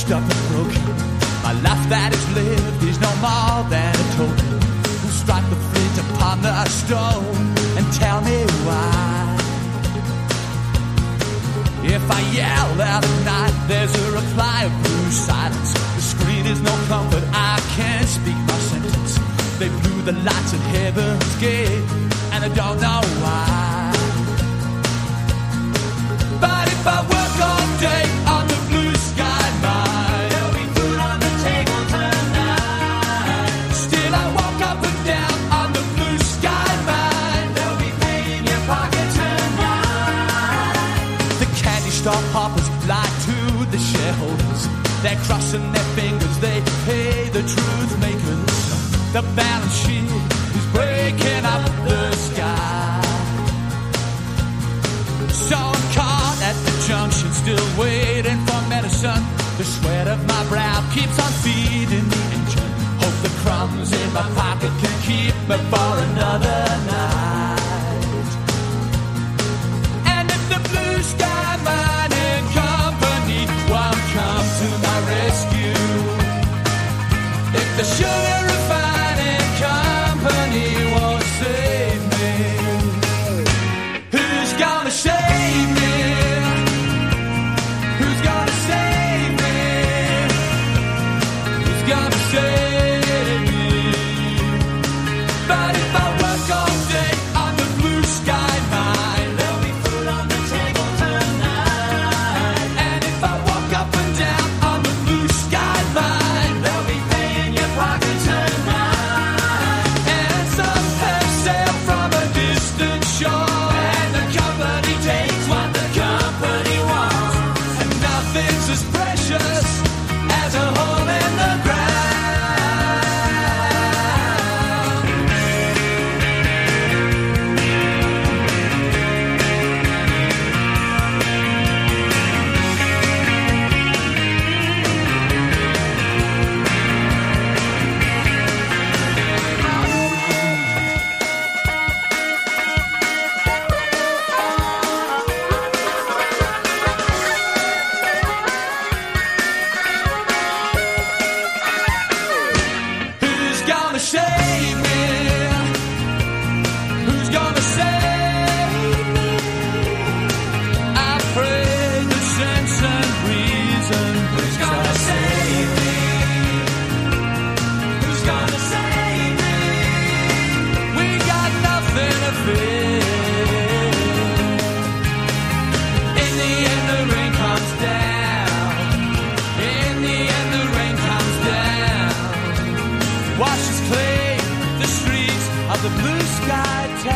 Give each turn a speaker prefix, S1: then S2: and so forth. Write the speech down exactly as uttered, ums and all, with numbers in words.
S1: washed up and broken. My life that is lived is no more than a token. Who strike the flint upon the stone and tell me why? If I yell out at night, there's a reply of blue silence. The screen is no comfort, I can't speak my sentence. They blew the lights at heaven's gate, and I don't know why. But if I work all day on the blue sky mine, there'll be food on the table tonight. Still I walk up and down on the blue sky mine, there'll be pay in your pocket tonight. The candy store hoppers lie to the shareholders. They're crossing their fingers, they pay the truth makers. The balance sheet is breaking up the sky. So I'm caught at the junction, still waiting for medicine. The sweat of my brow keeps on feeding the engine. Hope the crumbs in my pocket can keep me for another night. And if the blue sky mining company won't come to my rescue, if the sugar refining company won't save me, who's gonna save me? Who's gonna save me? Who's gonna save me? But if I work all day on the blue sky mine, there'll be food on the table tonight. And if I walk up and down on the blue sky mine, there'll be pay in your pocket tonight. And some have sailed from a distant shore, and the company takes what the company wants. And nothing's as precious as a hole in the ground. Who's gonna save me? Who's gonna save me? I pray the sense and reason. Who's gonna save me? Who's gonna save me? We got nothing to fear. In the end the rain comes down. In the end the rain comes down. Washes clean the streets of the blue sky town.